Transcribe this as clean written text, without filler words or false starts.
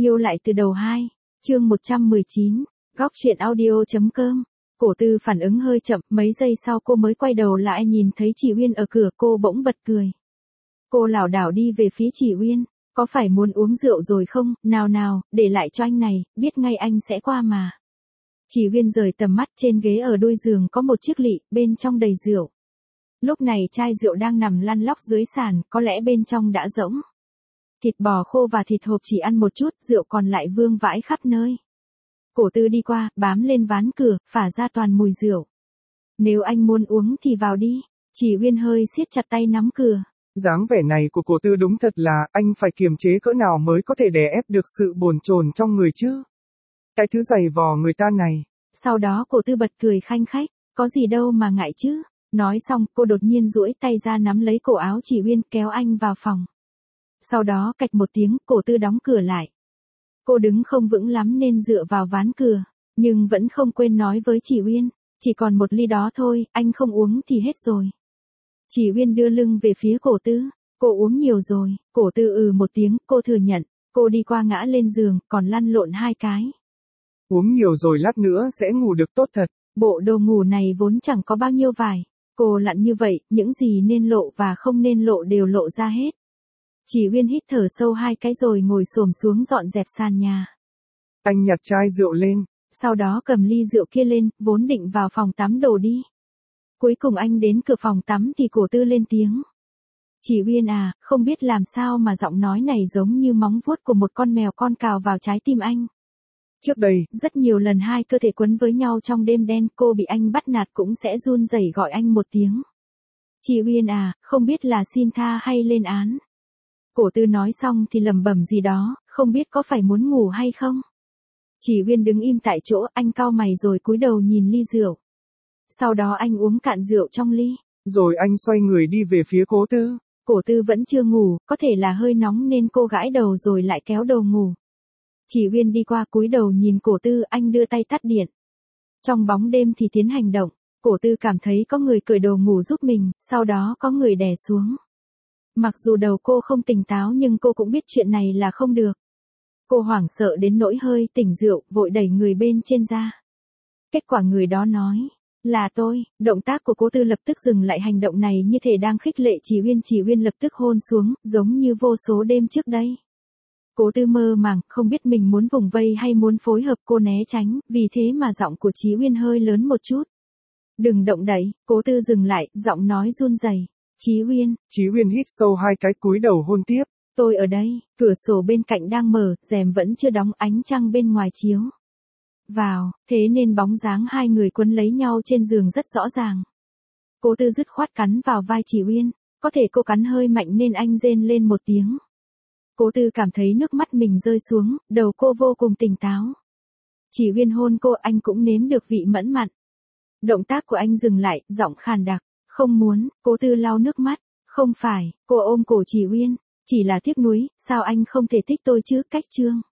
Yêu lại từ đầu 2, chương 119, góc truyện audio.com. Cổ Tư phản ứng hơi chậm, mấy giây sau cô mới quay đầu lại nhìn thấy chị Uyên ở cửa, cô bỗng bật cười. Cô lảo đảo đi về phía chị Uyên, có phải muốn uống rượu rồi không, nào, để lại cho anh này, biết ngay anh sẽ qua mà. Chị Uyên rời tầm mắt, trên ghế ở đôi giường có một chiếc lị, bên trong đầy rượu. Lúc này chai rượu đang nằm lăn lóc dưới sàn, có lẽ bên trong đã rỗng. Thịt bò khô và thịt hộp chỉ ăn một chút, rượu còn lại vương vãi khắp nơi. Cổ Tư đi qua, bám lên ván cửa, phả ra toàn mùi rượu. Nếu anh muốn uống thì vào đi. Chị Uyên hơi siết chặt tay nắm cửa. Dáng vẻ này của Cổ Tư đúng thật là, anh phải kiềm chế cỡ nào mới có thể đè ép được sự bồn chồn trong người chứ. Cái thứ giày vò người ta này. Sau đó Cổ Tư bật cười khanh khách, có gì đâu mà ngại chứ. Nói xong, cô đột nhiên duỗi tay ra nắm lấy cổ áo chị Uyên, kéo anh vào phòng. Sau đó cạch một tiếng, Cổ Tư đóng cửa lại. Cô đứng không vững lắm nên dựa vào ván cửa, nhưng vẫn không quên nói với chị Uyên, chỉ còn một ly đó thôi, anh không uống thì hết rồi. Chị Uyên đưa lưng về phía Cổ Tư, cô uống nhiều rồi. Cổ Tư một tiếng, cô thừa nhận, cô đi qua ngã lên giường, còn lăn lộn 2 cái. Uống nhiều rồi lát nữa sẽ ngủ được tốt thật. Bộ đồ ngủ này vốn chẳng có bao nhiêu vải. Cô lặn như vậy, những gì nên lộ và không nên lộ đều lộ ra hết. Chị Uyên hít thở sâu 2 cái rồi ngồi xổm xuống dọn dẹp sàn nhà. Anh nhặt chai rượu lên. Sau đó cầm ly rượu kia lên, vốn định vào phòng tắm đổ đi. Cuối cùng anh đến cửa phòng tắm thì Cổ Tư lên tiếng. Chị Uyên à, không biết làm sao mà giọng nói này giống như móng vuốt của một con mèo con cào vào trái tim anh. Trước đây, rất nhiều lần hai cơ thể quấn với nhau trong đêm đen, cô bị anh bắt nạt cũng sẽ run rẩy gọi anh một tiếng. Chị Uyên à, không biết là xin tha hay lên án. Cổ Tư nói xong thì lẩm bẩm gì đó, không biết có phải muốn ngủ hay không. Chị Uyên đứng im tại chỗ, anh cau mày rồi cúi đầu nhìn ly rượu. Sau đó anh uống cạn rượu trong ly. Rồi anh xoay người đi về phía Cổ Tư. Cổ Tư vẫn chưa ngủ, có thể là hơi nóng nên cô gãi đầu rồi lại kéo đầu ngủ. Chị Uyên đi qua cúi đầu nhìn Cổ Tư, anh đưa tay tắt điện. Trong bóng đêm thì tiến hành động, Cổ Tư cảm thấy có người cởi đồ ngủ giúp mình, sau đó có người đè xuống. Mặc dù đầu cô không tỉnh táo nhưng cô cũng biết chuyện này là không được. Cô hoảng sợ đến nỗi hơi tỉnh rượu, vội đẩy người bên trên ra. Kết quả người đó nói, là tôi. Động tác của Cổ Tư lập tức dừng lại, hành động này như thể đang khích lệ chị Uyên lập tức hôn xuống, giống như vô số đêm trước đây. Cổ Tư mơ màng, không biết mình muốn vùng vây hay muốn phối hợp, cô né tránh, vì thế mà giọng của Chí Uyên hơi lớn một chút. Đừng động đậy. Cổ Tư dừng lại, giọng nói run rẩy. Chí Uyên hít sâu 2 cái cúi đầu hôn tiếp. Tôi ở đây. Cửa sổ bên cạnh đang mở, rèm vẫn chưa đóng, ánh trăng bên ngoài chiếu vào, thế nên bóng dáng 2 người quấn lấy nhau trên giường rất rõ ràng. Cổ Tư dứt khoát cắn vào vai chị Uyên, có thể cô cắn hơi mạnh nên anh rên lên một tiếng. Cổ Tư cảm thấy nước mắt mình rơi xuống, đầu cô vô cùng tỉnh táo. Chị Uyên hôn cô, anh cũng nếm được vị mẫn mặn. Động tác của anh dừng lại, giọng khàn đặc, không muốn. Cổ Tư lau nước mắt, không phải. Cô ôm cổ chị Uyên, chỉ là tiếc nuối, sao anh không thể thích tôi chứ. Cách chương